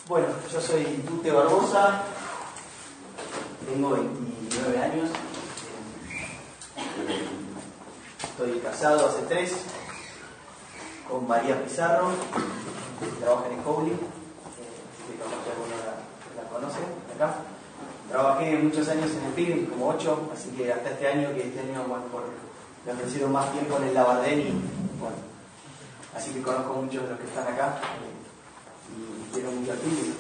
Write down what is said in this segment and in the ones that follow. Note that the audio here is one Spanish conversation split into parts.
Bueno, yo soy Tute Barbosa, tengo 29 años, estoy casado hace 3 con María Pizarro, que trabaja en Scowli, que capaz que alguno la conoce acá. Trabajé muchos años en el PIB, como 8, así que hasta este año, bueno, me ofrecieron más tiempo en el Labardén y bueno, así que conozco muchos de los que están acá. Y quiero mucho al PIB.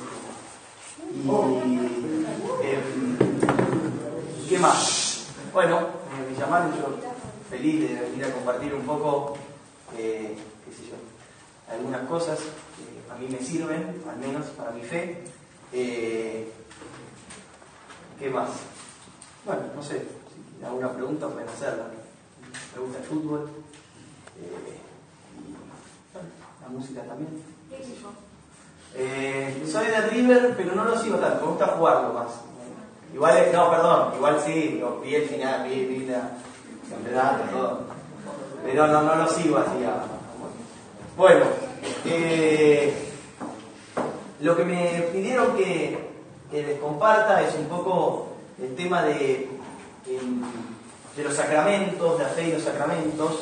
¿Qué más? Bueno, me llamaron, yo feliz de venir a compartir un poco, qué sé yo, algunas cosas que a mí me sirven, al menos para mi fe. ¿Qué más? Bueno, no sé, si alguna pregunta pueden hacerla. Me gusta el fútbol, y bueno, la música también. ¿Qué equipo? Soy de River, pero no lo sigo tanto, me gusta jugarlo más. Igual sí, vi el final, vi la campeonato, todo. Pero no lo sigo así. Bueno, lo que me pidieron que les comparta es un poco el tema de los sacramentos, de la fe y los sacramentos.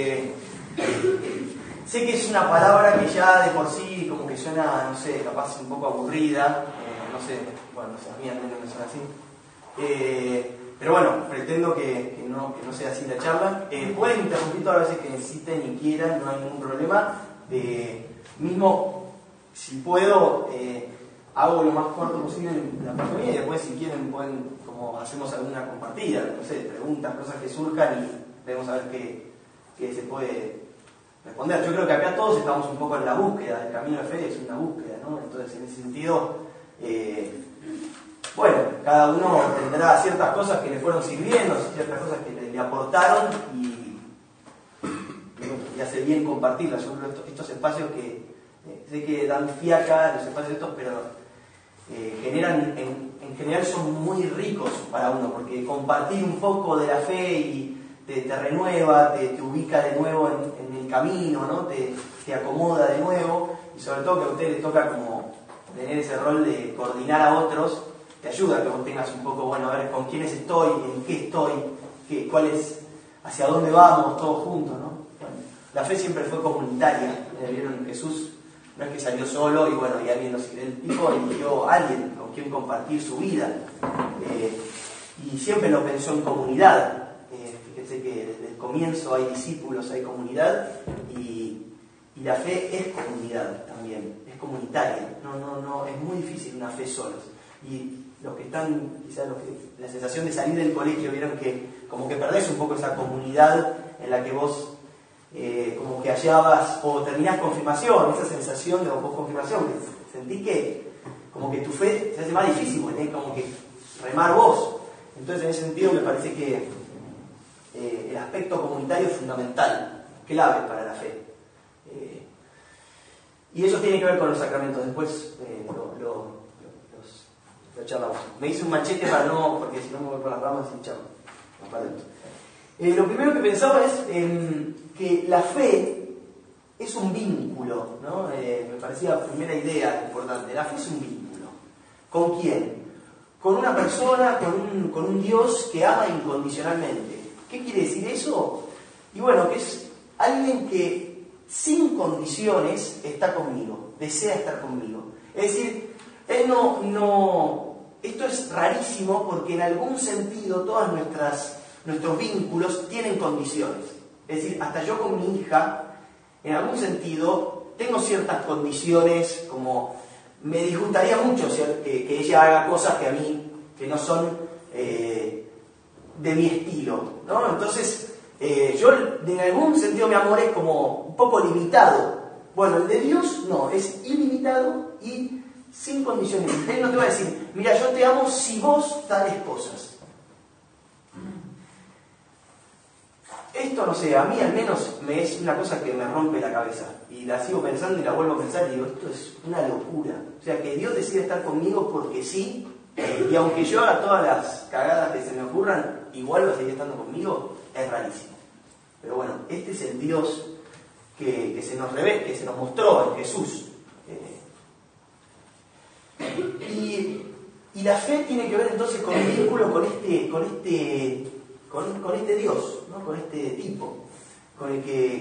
Sé que es una palabra que ya de por sí como que suena, no sé, capaz un poco aburrida, no sé, a mí al menos me suena así. Pero bueno, pretendo que no sea así la charla. Pueden interrumpir todas las veces que necesiten y quieran, no hay ningún problema. Mismo, si puedo, hago lo más corto posible en la parte mía y después si quieren pueden, como hacemos alguna compartida, no sé, preguntas, cosas que surjan y vemos a ver qué se puede responder. Yo creo que acá todos estamos un poco en la búsqueda, el camino de fe es una búsqueda, ¿no? Entonces en ese sentido, bueno, cada uno tendrá ciertas cosas que le fueron sirviendo, ciertas cosas que le aportaron y hace bien compartirlas. Yo creo que estos espacios que sé que dan fiaca, los espacios estos, pero generan, en general son muy ricos para uno, porque compartir un poco de la fe y te renueva, te ubica de nuevo en el camino, ¿no? Te acomoda de nuevo, y sobre todo que a usted le toca como tener ese rol de coordinar a otros, te ayuda a que vos tengas un poco, bueno, a ver con quiénes estoy, en qué estoy, cuál es, hacia dónde vamos, todos juntos, ¿no? Bueno, la fe siempre fue comunitaria. Vieron, Jesús no es que salió solo y bueno, y alguien el tipo eligió a alguien con quien compartir su vida, y siempre lo pensó en comunidad. Fíjense que desde el comienzo hay discípulos, hay comunidad, y la fe es comunidad también, es comunitaria. No, es muy difícil una fe solos. Y los que están, quizás la sensación de salir del colegio, vieron que como que perdés un poco esa comunidad en la que vos como que hallabas o terminás confirmación, esa sensación de post-confirmación, que sentís que como que tu fe se hace más difícil, tenés como que remar vos. Entonces en ese sentido me parece que el aspecto comunitario es fundamental, clave para la fe. Y eso tiene que ver con los sacramentos, después lo charlamos. Me hice un machete porque si no me voy por las ramas y charlo. Lo primero que pensaba es que la fe es un vínculo, ¿no? Me parecía la primera idea importante. La fe es un vínculo. ¿Con quién? Con una persona, con un Dios que ama incondicionalmente. ¿Qué quiere decir eso? Y bueno, que es alguien que sin condiciones está conmigo, desea estar conmigo. Es decir, él esto es rarísimo porque en algún sentido todos nuestros vínculos tienen condiciones. Es decir, hasta yo con mi hija, en algún sentido, tengo ciertas condiciones, como me disgustaría mucho que ella haga cosas que a mí, que no son de mi estilo, ¿no? Entonces, yo en algún sentido mi amor es como un poco limitado. Bueno, el de Dios no, es ilimitado y sin condiciones. Él no te va a decir, mira, yo te amo si vos tales cosas. Esto, no sé, a mí al menos es una cosa que me rompe la cabeza. Y la sigo pensando y la vuelvo a pensar y digo, esto es una locura. O sea, que Dios decide estar conmigo porque sí, y aunque yo haga todas las cagadas que se me ocurran, igual va a seguir estando conmigo, es rarísimo. Pero bueno, este es el Dios que se nos mostró en Jesús. Y la fe tiene que ver entonces con el vínculo con este Dios, ¿no? Con este tipo, con el que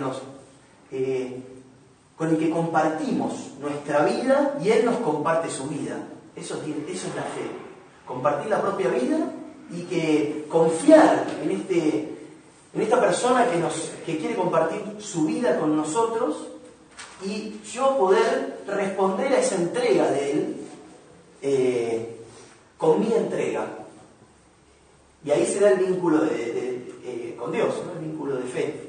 compartimos nuestra vida y Él nos comparte su vida. Eso es la fe. Compartir la propia vida y que confiar en esta persona que quiere compartir su vida con nosotros y yo poder responder a esa entrega de Él con mi entrega. Y ahí se da el vínculo con Dios, ¿no? El vínculo de fe.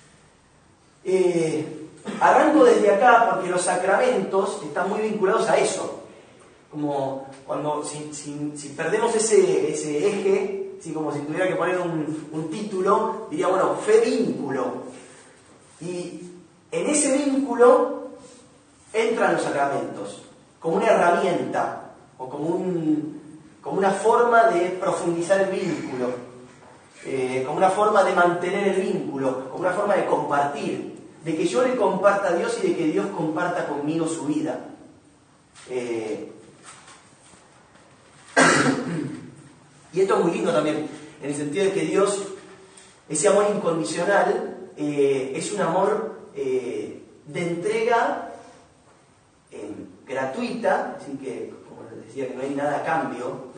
Arranco desde acá porque los sacramentos están muy vinculados a eso. Como cuando si perdemos ese eje, ¿sí? Como si tuviera que poner un título, diría, bueno, fe vínculo. Y en ese vínculo entran los sacramentos, como una herramienta o como una forma de profundizar el vínculo, como una forma de mantener el vínculo, como una forma de compartir, de que yo le comparta a Dios y de que Dios comparta conmigo su vida. Y esto es muy lindo también, en el sentido de que Dios, ese amor incondicional, es un amor de entrega gratuita, así que, como les decía, que no hay nada a cambio,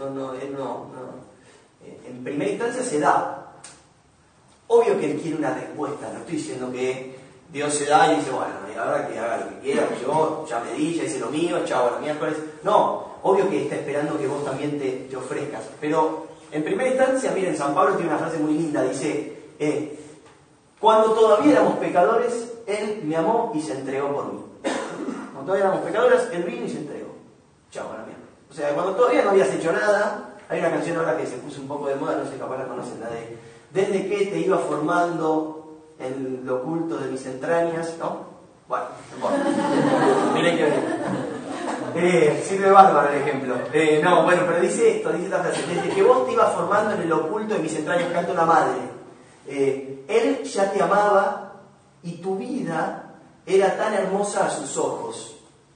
en primera instancia se da. Obvio que Él quiere una respuesta, no estoy diciendo que Dios se da y dice, bueno, y ahora que haga lo que quiera, yo ya me di, ya hice lo mío, chao, a la miércoles. No, obvio que está esperando que vos también te ofrezcas. Pero en primera instancia, miren, San Pablo tiene una frase muy linda, dice, cuando todavía éramos pecadores, Él me amó y se entregó por mí. Cuando todavía éramos pecadores, Él vino y se entregó. Chao, a la miércoles. O sea, cuando todavía no habías hecho nada, hay una canción ahora que se puso un poco de moda, no sé, capaz la conocen, la de desde que te iba formando en lo oculto de mis entrañas, ¿no? Bueno, miren que sirve bárbaro el ejemplo. No, bueno, pero dice esta frase, desde que vos te ibas formando en el oculto de mis entrañas, canta una madre. Él ya te amaba y tu vida era tan hermosa a sus ojos.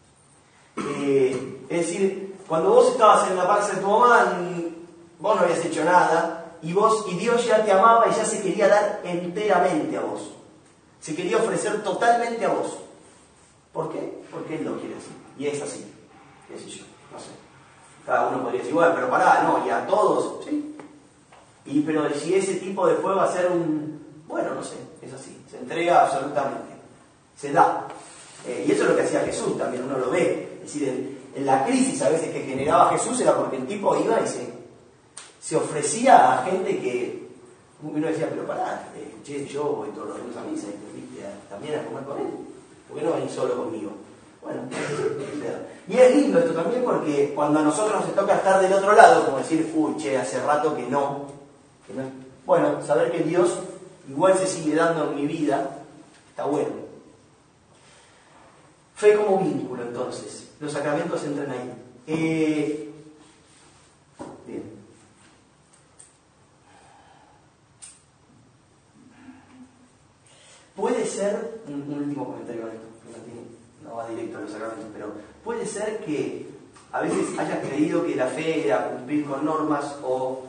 Es decir, cuando vos estabas en la panza de tu mamá, vos no habías hecho nada, y Dios ya te amaba y ya se quería dar enteramente a vos. Se quería ofrecer totalmente a vos. ¿Por qué? Porque Él lo quiere así. Y es así. ¿Qué sé yo? No sé. Cada uno podría decir, bueno, pero pará, no, y a todos, ¿sí? Pero si ese tipo de fuego va a ser bueno, no sé, es así. Se entrega absolutamente. Se da. Y eso es lo que hacía Jesús, también uno lo ve. Es decir, en la crisis a veces que generaba Jesús era porque el tipo iba y se ofrecía a gente que uno decía, pero pará, yo voy todos los días a misa y te fuiste también a comer con él. ¿Por qué no venís solo conmigo? Bueno, y es lindo esto también porque cuando a nosotros nos toca estar del otro lado, como decir, uy, che, hace rato que no. Bueno, saber que Dios igual se sigue dando en mi vida, está bueno. Fe como vínculo, entonces. Los sacramentos entran ahí. Bien. Puede ser, un último comentario con esto, no va directo a los sacramentos, pero puede ser que a veces hayas creído que la fe era cumplir con normas o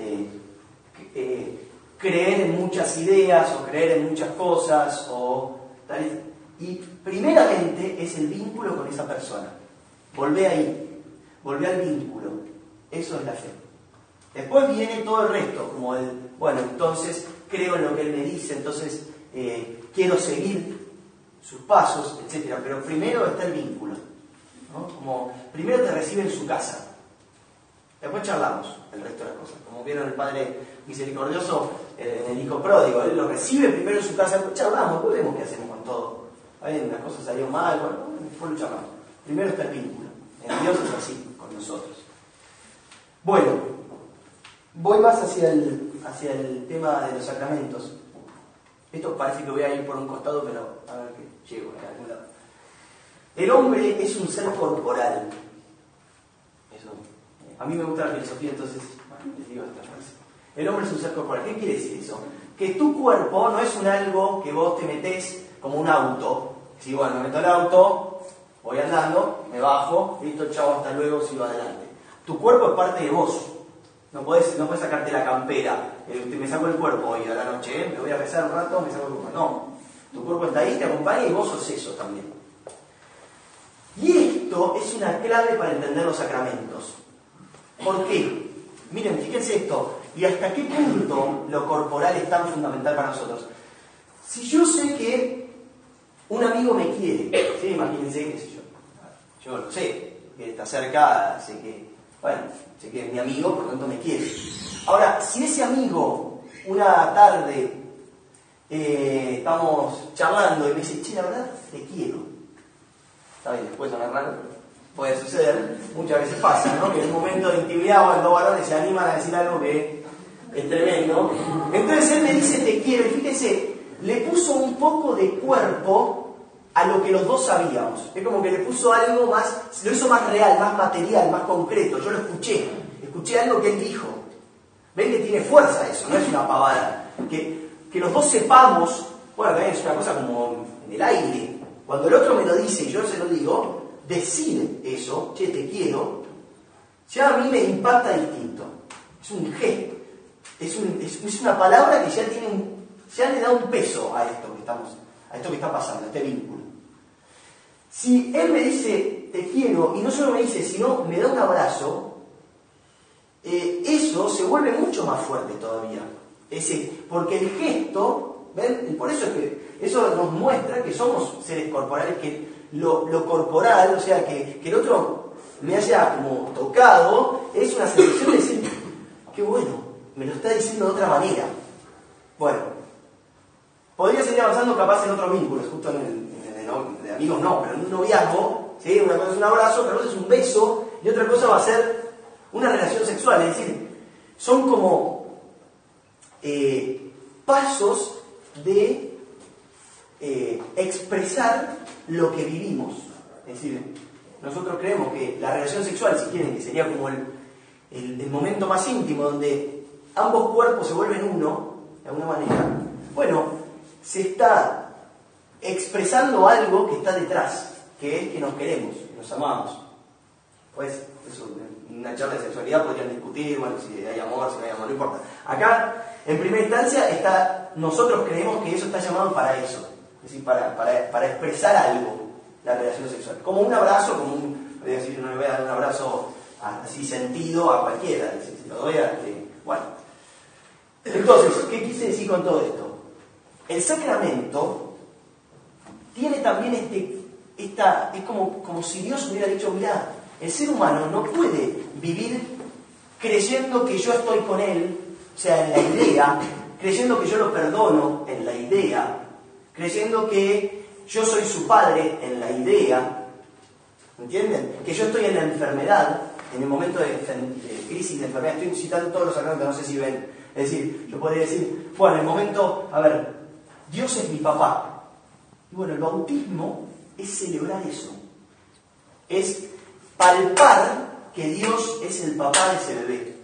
creer en muchas ideas o creer en muchas cosas o tal. Y primeramente es el vínculo con esa persona. Volvé ahí, volvé al vínculo. Eso es la fe. Después viene todo el resto, como bueno, entonces creo en lo que Él me dice, entonces quiero seguir sus pasos, etc. Pero primero está el vínculo, ¿no? Como primero te recibe en su casa. Después charlamos el resto de las cosas. Como vieron el Padre Misericordioso en el Hijo Pródigo, Él lo recibe primero en su casa, después charlamos, después vemos qué hacemos con todo. Las cosas salieron mal, bueno, después lo charlamos. Primero está el vínculo. En Dios es así, con nosotros. Bueno, voy más hacia el tema de los sacramentos. Esto parece que voy a ir por un costado, pero a ver que llego a algún lado. El hombre es un ser corporal. Eso. A mí me gusta la filosofía, entonces les digo esta frase. El hombre es un ser corporal. ¿Qué quiere decir eso? Que tu cuerpo no es un algo que vos te metés como un auto. Si bueno, me meto al auto, voy andando, me bajo, listo, chao, hasta luego, sigo adelante. Tu cuerpo es parte de vos. No podés sacarte la campera. Me saco el cuerpo hoy a la noche, me voy a rezar un rato, me saco el cuerpo. No. Tu cuerpo está ahí, te acompaña y vos sos eso también. Y esto es una clave para entender los sacramentos. ¿Por qué? Miren, fíjense esto. ¿Y hasta qué punto lo corporal es tan fundamental para nosotros? Si yo sé que un amigo me quiere, ¿sí? Imagínense, qué sé yo lo sé, que está cerca, sé que es mi amigo, por lo tanto me quiere. Ahora, si ese amigo, una tarde, estamos charlando y me dice, che, la verdad, te quiero. Está bien, puede sonar raro, pero puede suceder, muchas veces pasa, ¿no? Que en un momento de intimidad, dos varones se animan a decir algo que es tremendo. Entonces él me dice, te quiero, y fíjense, le puso un poco de cuerpo a lo que los dos sabíamos. Es como que le puso algo más, lo hizo más real, más material, más concreto. Yo lo escuché algo que él dijo. Ven que tiene fuerza eso, no es una pavada. Que los dos sepamos, bueno, también es una cosa como en el aire. Cuando el otro me lo dice y yo se lo digo, decir eso, che, te quiero, ya a mí me impacta distinto. Es un gesto. Es una palabra que ya le da un peso a esto que está pasando, a este vínculo. Si él me dice te quiero, y no solo me dice, sino me da un abrazo, eso se vuelve mucho más fuerte todavía. Porque el gesto, ¿ven? Por eso es que eso nos muestra que somos seres corporales, que lo corporal, o sea, que el otro me haya como tocado, es una sensación de decir, qué bueno, me lo está diciendo de otra manera. Bueno, podría seguir avanzando capaz en otros vínculos, justo de amigos no, pero en un noviazgo, ¿sí? Una cosa es un abrazo, otra cosa es un beso, y otra cosa va a ser una relación sexual. Es decir, son como pasos de expresar lo que vivimos. Es decir, nosotros creemos que la relación sexual, si quieren, que sería como el momento más íntimo, donde ambos cuerpos se vuelven uno, de alguna manera, bueno, se está expresando algo que está detrás, que es que nos queremos, que nos amamos. Pues, eso, en una charla de sexualidad podrían discutir, bueno, si hay amor, si no hay amor, no importa. Acá, en primera instancia, nosotros creemos que eso está llamado para eso, es decir, para expresar algo, la relación sexual. Como un abrazo, podría decir, no le voy a dar un abrazo así sentido a cualquiera, es decir, si lo doy a... bueno. Entonces, ¿qué quise decir con todo esto? El sacramento tiene también es como si Dios hubiera dicho, mirá, el ser humano no puede vivir creyendo que yo estoy con él, o sea, en la idea, creyendo que yo lo perdono en la idea, creyendo que yo soy su padre en la idea, ¿entienden? Que yo estoy en la enfermedad, en el momento de crisis de enfermedad, estoy citando todos los sacramentos, no sé si ven, es decir, yo podría decir, bueno, en el momento, a ver, Dios es mi papá. Y bueno, el bautismo es celebrar eso. Es palpar que Dios es el papá de ese bebé.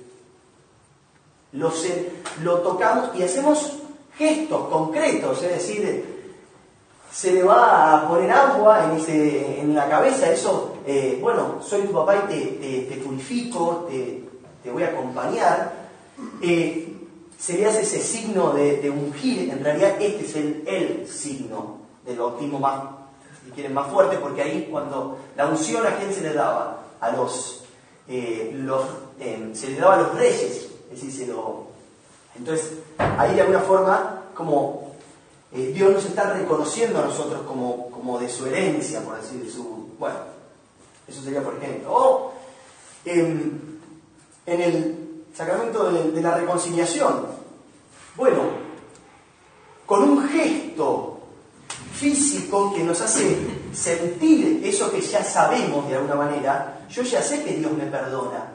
Lo tocamos y hacemos gestos concretos, es decir, se le va a poner agua en la cabeza, eso, bueno, soy tu papá y te purifico, te voy a acompañar. Se le hace ese signo de ungir, en realidad este es el signo del bautismo más, si quieren, más fuerte, porque ahí cuando la unción, ¿a quién se le daba? Se le daba a los reyes, es decir, entonces ahí de alguna forma como Dios nos está reconociendo a nosotros como de su herencia, por decir, bueno, eso sería por ejemplo. O en el sacramento de la reconciliación, bueno, con un gesto físico que nos hace sentir eso que ya sabemos de alguna manera, yo ya sé que Dios me perdona.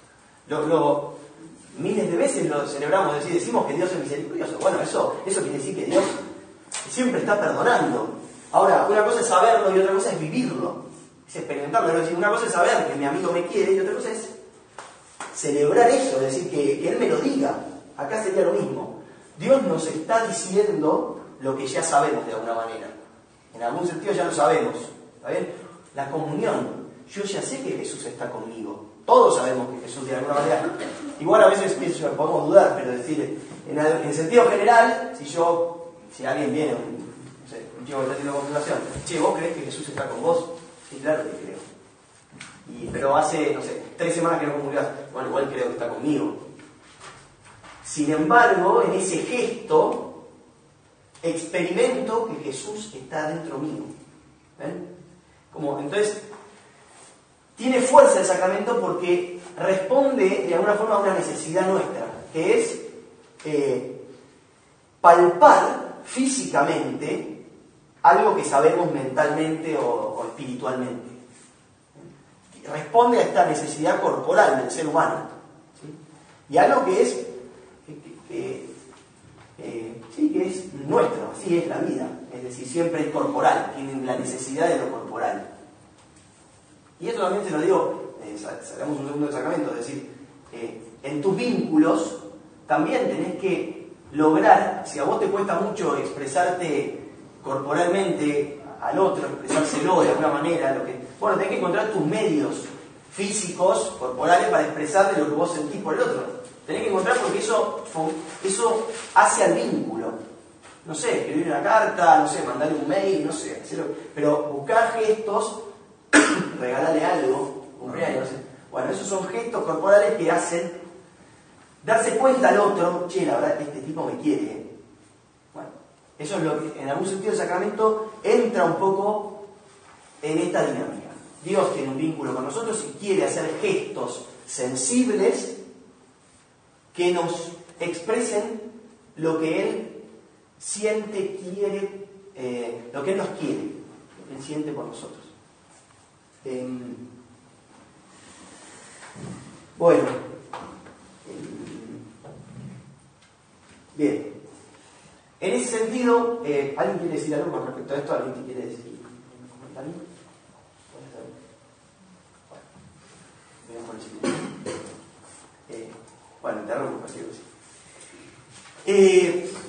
Miles de veces lo celebramos, decimos que Dios es misericordioso. Bueno, eso quiere decir que Dios siempre está perdonando. Ahora, una cosa es saberlo y otra cosa es vivirlo, es experimentarlo. Es decir, una cosa es saber que mi amigo me quiere y otra cosa es celebrar eso, es decir, que Él me lo diga. Acá sería lo mismo. Dios nos está diciendo lo que ya sabemos de alguna manera. En algún sentido ya lo sabemos. ¿Está bien? La comunión. yo ya sé que Jesús está conmigo. Todos sabemos que Jesús de alguna manera, igual a veces podemos dudar, pero decir, en sentido general, si alguien viene, no sé, un chico que está haciendo confirmación, che, ¿vos creés que Jesús está con vos? Sí, claro que creo. Pero hace, no sé, 3 semanas que no comulgás, bueno, igual creo que está conmigo. Sin embargo, en ese gesto, experimento que Jesús está dentro mío. ¿Ven? Entonces, tiene fuerza el sacramento porque responde de alguna forma a una necesidad nuestra, que es palpar físicamente algo que sabemos mentalmente o espiritualmente. Responde a esta necesidad corporal del ser humano, ¿sí? Y algo que es que es nuestro, así es la vida, es decir, siempre es corporal, tienen la necesidad de lo corporal. Y esto también se lo digo, sacamos un segundo del sacramento, es decir, en tus vínculos también tenés que lograr, si a vos te cuesta mucho expresarte corporalmente al otro, expresárselo de alguna manera, tenés que encontrar tus medios físicos, corporales, para expresarle lo que vos sentís por el otro. Tenés que encontrar, porque eso hace al vínculo. No sé, escribir una carta, no sé, mandarle un mail, no sé, pero buscar gestos, regalarle algo, cumpleaños, no sé. Bueno, esos son gestos corporales que hacen darse cuenta al otro, che, la verdad, este tipo me quiere. Bueno, eso es lo que, en algún sentido, el sacramento entra un poco en esta dinámica. Dios tiene un vínculo con nosotros y quiere hacer gestos sensibles que nos expresen lo que Él siente, quiere, lo que Él nos quiere, lo que Él siente por nosotros. Bueno, bien. En ese sentido, ¿alguien quiere decir algo con respecto a esto? ¿Alguien te quiere decir un comentario? Bueno, interrumpo, así que sí.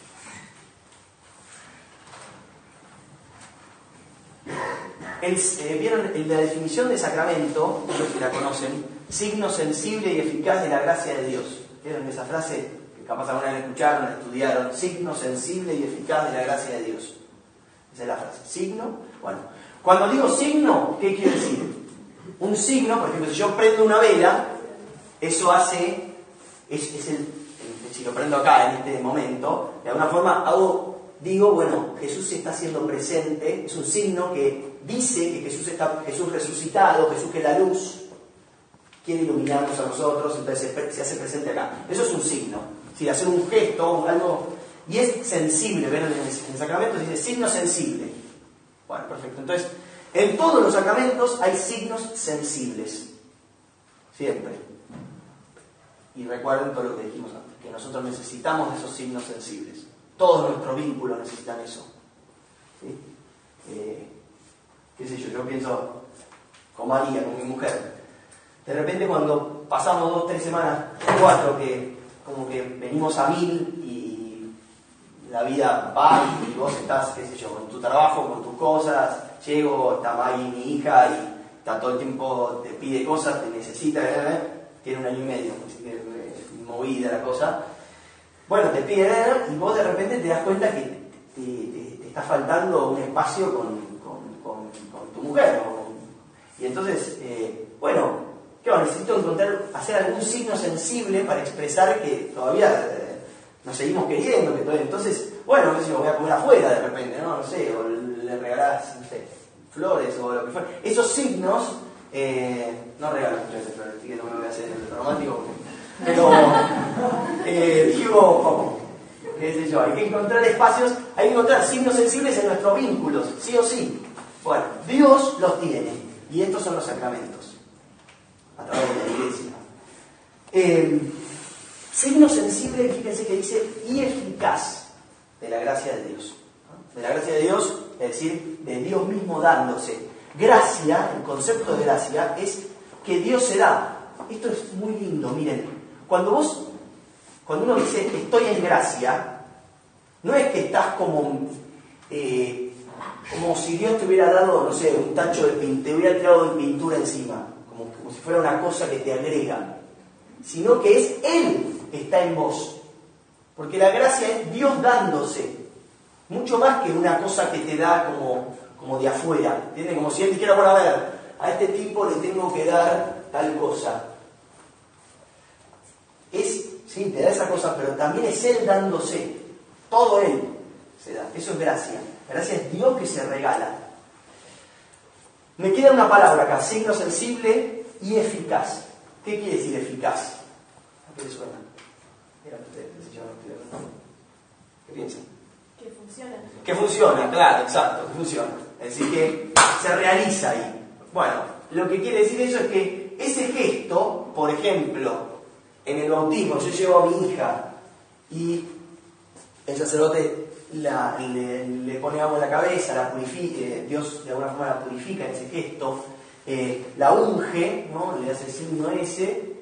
¿Vieron la definición de sacramento? No sé si la conocen. Signo sensible y eficaz de la gracia de Dios. ¿Vieron esa frase? Que capaz alguna vez la escucharon, la estudiaron. Signo sensible y eficaz de la gracia de Dios. Esa es la frase. Signo. Bueno, cuando digo signo, ¿qué quiere decir? Un signo, por ejemplo, si yo prendo una vela, eso hace, si lo prendo acá en este momento, de alguna forma digo, bueno, Jesús se está haciendo presente, es un signo que dice que Jesús resucitado, Jesús que es la luz, quiere iluminarnos a nosotros, entonces se hace presente acá. Eso es un signo, ¿sí? Hacer un gesto, algo, y es sensible, ¿ven? En el sacramento se dice signo sensible. Bueno, perfecto. Entonces, en todos los sacramentos hay signos sensibles, siempre. Y recuerden todo lo que dijimos antes, que nosotros necesitamos de esos signos sensibles. Todos nuestros vínculos necesitan eso. ¿Sí? Qué sé yo pienso con María, con mi mujer. De repente cuando pasamos 2, 3 semanas, 4, que como que venimos a 1000 y la vida va y vos estás, qué sé yo, con tu trabajo, con tus cosas, llego, está Maggie, mi hija, y está todo el tiempo, te pide cosas, te necesita, tiene 1 año y medio, así que es movida la cosa. Bueno, te pide y vos de repente te das cuenta que te está faltando un espacio con tu mujer. Y entonces, necesito hacer algún signo sensible para expresar que todavía nos seguimos queriendo. Entonces, voy a comer afuera de repente, ¿no? No sé, o le regalás, no sé, flores o lo que fuera. Esos signos, no regalo muchas veces flores, así que no me voy a hacer el romántico. Pero, qué sé yo, hay que encontrar espacios, hay que encontrar signos sensibles en nuestros vínculos, sí o sí. Bueno, Dios los tiene, y estos son los sacramentos, a través de la iglesia. Signo sensible, fíjense que dice, y eficaz de la gracia de Dios. De la gracia de Dios, es decir, de Dios mismo dándose. Gracia, el concepto de gracia, es que Dios se da. Esto es muy lindo, miren. Cuando uno dice estoy en gracia, no es que estás como como si Dios te hubiera dado, no sé, un tacho de pintura, te hubiera tirado de pintura encima, como si fuera una cosa que te agrega, sino que es Él que está en vos. Porque la gracia es Dios dándose, mucho más que una cosa que te da como de afuera, ¿entiendes? Como si Él dijera, bueno, a ver, a este tipo le tengo que dar tal cosa. Sí, te da esa cosa, pero también es Él dándose, todo Él se da, eso es gracia. Gracia es Dios que se regala. Me queda una palabra acá, signo sensible y eficaz. ¿Qué quiere decir eficaz? ¿A qué le suena? ¿Qué piensan? Que funciona. Que funciona, claro, exacto, que funciona. Es decir, que se realiza ahí. Bueno, lo que quiere decir eso es que ese gesto, por ejemplo, en el bautismo, yo llevo a mi hija y el sacerdote le pone agua en la cabeza, la purifica, Dios de alguna forma la purifica en ese gesto, la unge, ¿no? Le hace el signo ese,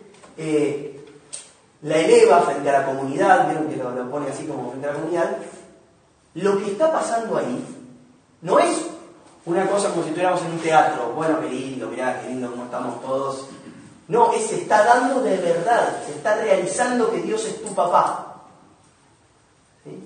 la eleva frente a la comunidad, vieron que lo pone así como frente a la comunidad. Lo que está pasando ahí no es una cosa como si estuviéramos en un teatro, bueno, qué lindo, mirá, qué lindo como estamos todos. No, se está dando de verdad, se está realizando que Dios es tu papá. ¿Sí?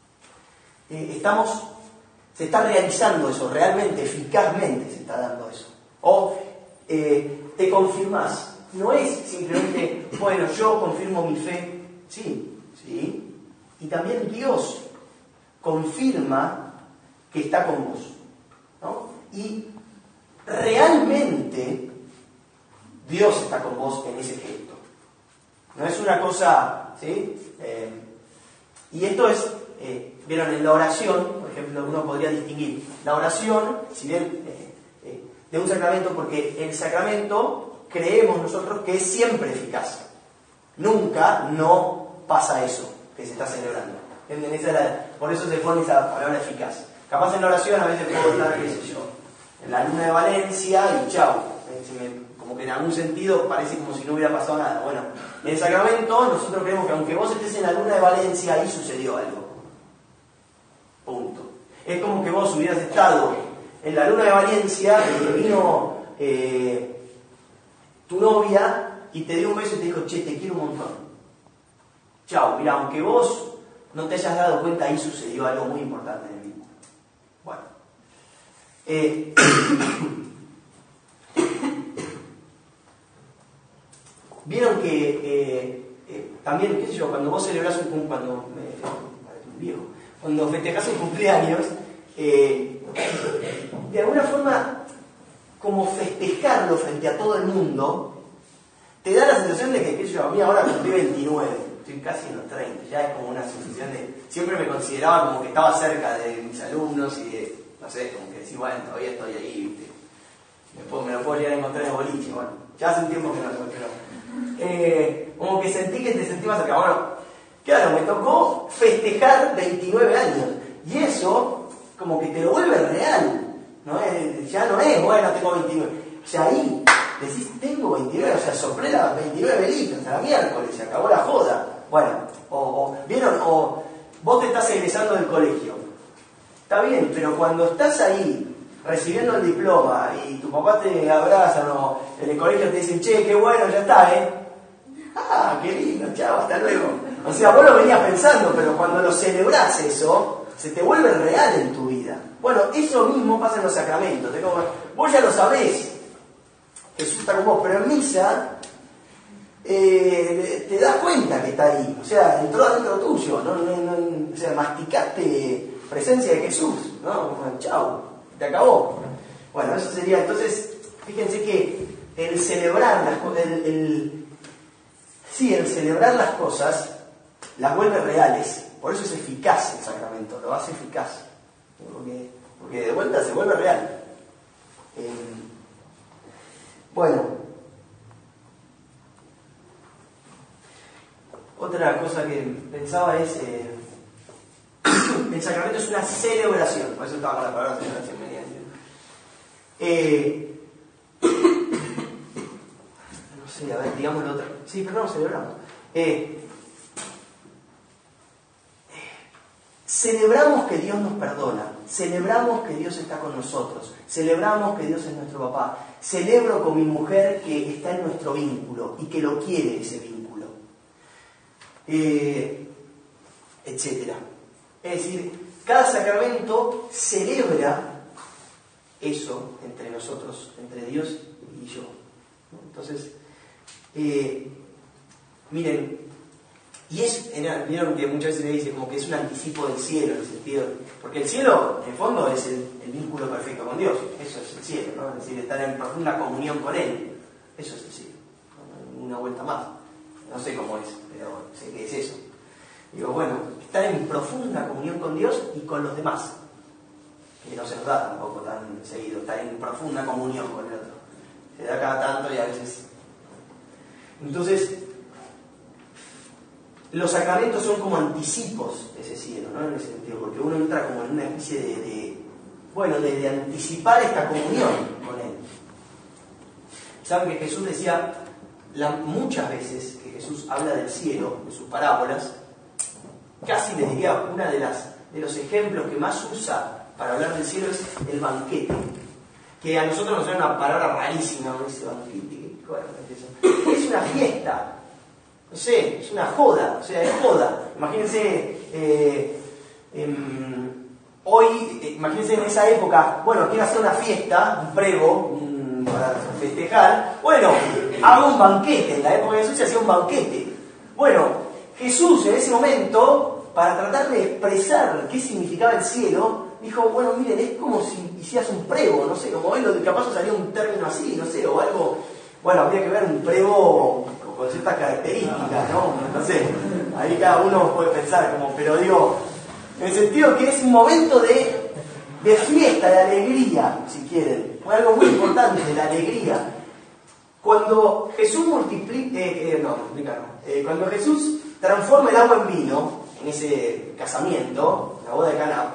Se está realizando eso, realmente, eficazmente se está dando eso. O te confirmás. No es simplemente, bueno, yo confirmo mi fe. Sí. Y también Dios confirma que está con vos, ¿no? Y realmente Dios está con vos en ese gesto. No es una cosa, ¿sí? Y esto es, vieron, en la oración, por ejemplo, uno podría distinguir la oración, si bien de un sacramento, porque el sacramento creemos nosotros que es siempre eficaz. Nunca no pasa eso que se está celebrando. Por eso se pone esa palabra eficaz. Capaz en la oración a veces puedo estar, qué sé yo, en la luna de Valencia y chau. Como que en algún sentido parece como si no hubiera pasado nada. Bueno, en el sacramento nosotros creemos que aunque vos estés en la luna de Valencia, ahí sucedió algo. Punto. Es como que vos hubieras estado en la luna de Valencia y vino tu novia y te dio un beso y te dijo, che, te quiero un montón. Chau, mira, aunque vos no te hayas dado cuenta, ahí sucedió algo muy importante en el vida. Bueno. Vieron que también, qué sé yo, cuando vos celebrás cuando festejás un cumpleaños, de alguna forma, como festejarlo frente a todo el mundo, te da la sensación de que, qué sé yo, a mí ahora cumplí 29, estoy casi en los 30, ya es como una sensación de, siempre me consideraba como que estaba cerca de mis alumnos y de, no sé, como que decir, bueno, todavía estoy ahí, ¿viste? Después me lo puedo llegar a encontrar en el boliche, bueno, ya hace un tiempo que no lo pero como que sentí que te sentías acá. Bueno, claro, me tocó festejar 29 años y eso como que te lo vuelve real, ¿no? Ya no es, bueno, tengo 29, o sea, ahí decís, tengo 29, o sea, soplé las 29 velitas hasta la miércoles, se acabó la joda. Bueno, ¿vieron? O vos te estás egresando del colegio, está bien, pero cuando estás ahí recibiendo el diploma y tu papá te abraza o en el colegio te dicen, che, qué bueno, ya está, ah, qué lindo, chao, hasta luego. O sea, vos lo venías pensando, pero cuando lo celebrás eso, se te vuelve real en tu vida. Bueno, eso mismo pasa en los sacramentos. Vos ya lo sabés, Jesús está con vos, pero en misa te das cuenta que está ahí. O sea, entró adentro tuyo, o sea, masticaste presencia de Jesús, ¿no? Chao. Te acabó. Bueno, eso sería, entonces, fíjense que el celebrar las cosas, el celebrar las cosas las vuelve reales. Por eso es eficaz el sacramento, lo hace eficaz. Porque de vuelta se vuelve real. Bueno, otra cosa que pensaba es el sacramento es una celebración, por eso estaba con la palabra celebración. No sé, a ver, digamos lo otro. Sí, pero no celebramos. celebramos que Dios nos perdona, celebramos que Dios está con nosotros, celebramos que Dios es nuestro papá, celebro con mi mujer que está en nuestro vínculo y que lo quiere ese vínculo, etcétera. Es decir, cada sacramento celebra eso entre nosotros, entre Dios y yo. Entonces, miren, y vieron que muchas veces se dice como que es un anticipo del cielo, en el sentido, porque el cielo, en el fondo, es el vínculo perfecto con Dios, eso es el cielo, ¿no? Es decir, estar en profunda comunión con Él, eso es el cielo, ¿no? Una vuelta más, no sé cómo es, pero sé que es eso. Digo, bueno, estar en profunda comunión con Dios y con los demás, que no se nos da tampoco tan seguido, estar en profunda comunión con el otro, se da cada tanto y a veces. Entonces, los sacramentos son como anticipos de ese cielo, ¿no? En ese sentido, porque uno entra como en una especie de anticipar esta comunión con Él. Saben que Jesús decía, muchas veces que Jesús habla del cielo, en sus parábolas, casi les diría, uno de los ejemplos que más usa para hablar del cielo es el banquete, que a nosotros nos suena una palabra rarísima, ¿no? Ese banquete, es una fiesta. No sé, es una joda, o sea, es joda. Imagínense, imagínense en esa época, bueno, quiero hacer una fiesta, un prego, para festejar. Bueno, hago un banquete, en la época de Jesús se hacía un banquete. Bueno, Jesús en ese momento, para tratar de expresar qué significaba el cielo, dijo, bueno, miren, es como si hicieras un prego, no sé, como hoy capaz salía un término así, no sé, o algo, bueno, habría que ver un prego con ciertas características, ¿no? No sé, ahí cada uno puede pensar, pero digo, en el sentido que es un momento de fiesta, de alegría, si quieren, algo muy importante, de la alegría. Cuando Jesús cuando Jesús transforma el agua en vino, en ese casamiento, la boda de Caná,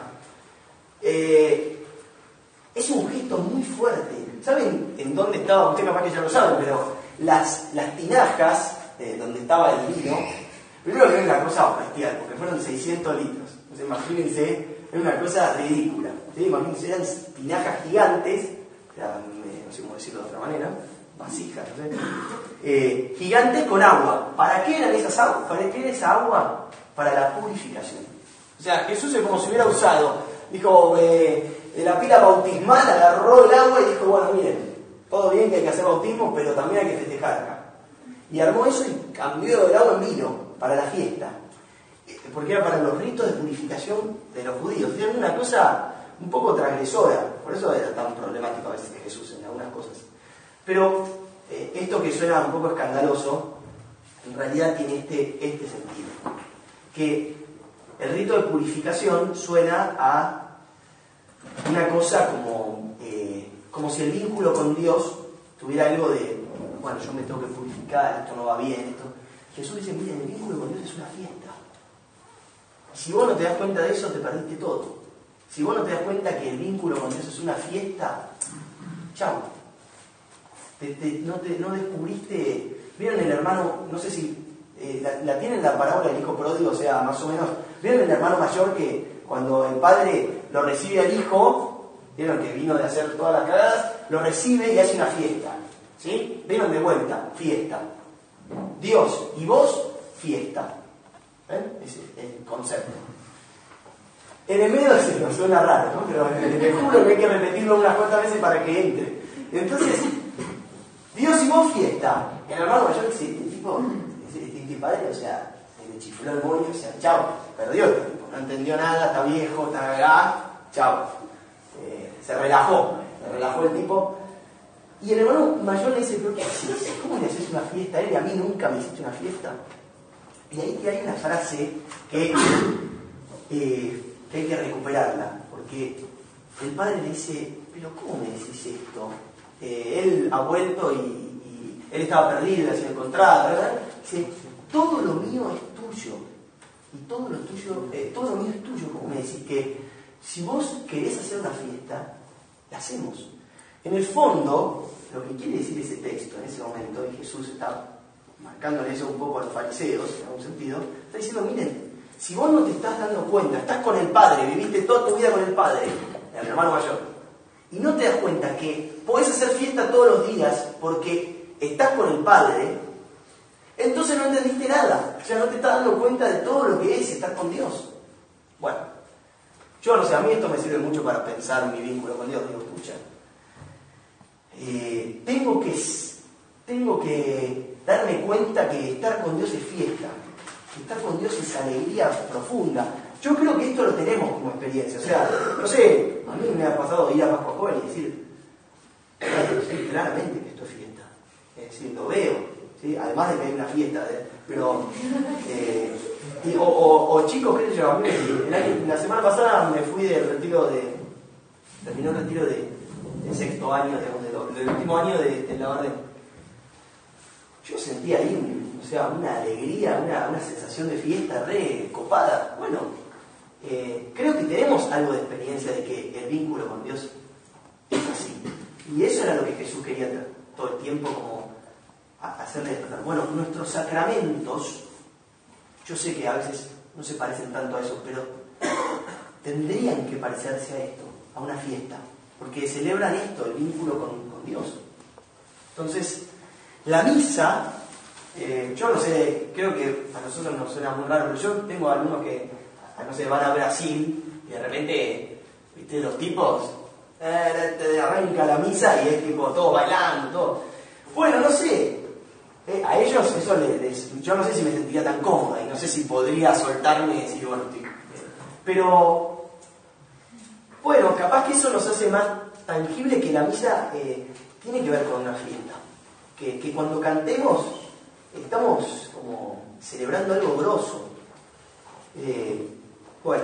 es un gesto muy fuerte. ¿Saben en dónde estaba? Ustedes capaz que ya lo saben, pero las tinajas donde estaba el vino, primero que es una cosa bestial, porque fueron 600 litros. Entonces imagínense, es una cosa ridícula. ¿Sí? Imagínense, eran tinajas gigantes, no sé cómo decirlo de otra manera, vasijas, no sé, gigantes con agua. ¿Para qué eran esas aguas? ¿Para qué era esa agua? Para la purificación. O sea, Jesús es como si hubiera usado, dijo, de la pila bautismal, agarró el agua y dijo, bueno, miren, todo bien que hay que hacer bautismo, pero también hay que festejar acá. Y armó eso y cambió el agua en vino para la fiesta. Porque era para los ritos de purificación de los judíos. Era una cosa un poco transgresora. Por eso era tan problemático a veces Jesús en algunas cosas. Pero esto que suena un poco escandaloso, en realidad tiene este sentido. Que el rito de purificación suena a una cosa como si el vínculo con Dios tuviera algo de, bueno, yo me tengo que purificar, esto no va bien, esto. Jesús dice, miren, el vínculo con Dios es una fiesta. Si vos no te das cuenta de eso, te perdiste todo. Si vos no te das cuenta que el vínculo con Dios es una fiesta, chao. No descubriste. ¿Vieron el hermano? No sé si la tienen la parábola del hijo pródigo, o sea, más o menos. ¿Vieron el hermano mayor que cuando el padre lo recibe al hijo, vieron que vino de hacer todas las cagadas, lo recibe y hace una fiesta? ¿Sí? Vieron de vuelta, fiesta. Dios y vos, fiesta. Ese es el concepto. En el medio se nos suena raro, ¿no? Pero te juro que hay que repetirlo unas cuantas veces para que entre. Entonces, Dios y vos, fiesta. El hermano mayor dice, este padre, o sea, se le chifló el moño, o sea, chao, perdió el tipo, no entendió nada, está viejo, está cagado, chao. Se relajó el tipo. Y el hermano mayor le dice, ¿pero qué haces? ¿Cómo le haces una fiesta a él y a mí nunca me hiciste una fiesta? Y ahí hay una frase que hay que recuperarla, porque el padre le dice, ¿pero cómo me decís esto? Él ha vuelto y él estaba perdido, se ha encontrado, ¿verdad? Dice, todo lo mío es tuyo, y todo lo mío es tuyo. ¿Cómo me decís que si vos querés hacer una fiesta, la hacemos? En el fondo, lo que quiere decir ese texto en ese momento, y Jesús está marcándole eso un poco a los fariseos, en algún sentido, está diciendo, miren, Si vos no te estás dando cuenta, estás con el Padre, viviste toda tu vida con el Padre, el hermano mayor, y no te das cuenta que podés hacer fiesta todos los días porque estás con el Padre, entonces no entendiste nada. O sea, no te estás dando cuenta de todo lo que es estar con Dios. Bueno, yo no sé, a mí esto me sirve mucho para pensar mi vínculo con Dios. Digo, escucha, tengo que darme cuenta que estar con Dios es fiesta, que estar con Dios es alegría profunda. Yo creo que esto lo tenemos como experiencia. O sea, no sé, a mí me ha pasado ir a Pascua Joven y decir, sí, claramente que esto es fiesta. Es decir, lo veo, ¿sí? Además de que hay una fiesta, pero... o chicos, qué sé yo, a mí, la semana pasada me fui del retiro terminé un retiro de sexto año, digamos, del último año de la Orden. Yo sentía ahí, o sea, una alegría, una sensación de fiesta re copada. Bueno, creo que tenemos algo de experiencia de que el vínculo con Dios es así. Y eso era lo que Jesús quería todo el tiempo como hacerle despertar. Bueno, nuestros sacramentos, yo sé que a veces no se parecen tanto a eso, pero tendrían que parecerse a esto, a una fiesta, porque celebran esto, el vínculo con Dios. Entonces, la misa, yo no sé, creo que a nosotros nos suena muy raro, pero yo tengo algunos que, no sé, van a Brasil y de repente, viste, los tipos, te arranca la misa y es tipo todo bailando, todo. Bueno, no sé. A ellos eso yo no sé si me sentiría tan cómoda y no sé si podría soltarme y decir, bueno, estoy... Pero, bueno, capaz que eso nos hace más tangible que la misa tiene que ver con una fiesta. Que cuando cantemos estamos como celebrando algo grosso. Bueno,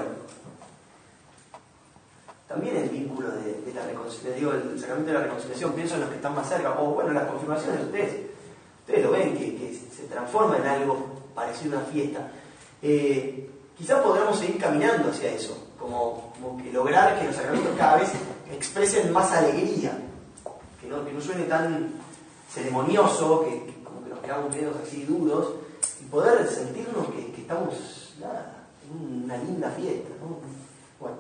también el vínculo de la reconciliación, digo, el sacramento de la reconciliación, pienso en los que están más cerca, o bueno, las confirmaciones de ustedes lo ven, que se transforma en algo parecido a una fiesta. Quizás podamos seguir caminando hacia eso, como que lograr que los sacramentos cada vez expresen más alegría, que no suene tan ceremonioso, como que nos quedamos medio así duros, y poder sentirnos que estamos en una linda fiesta, ¿no? Bueno.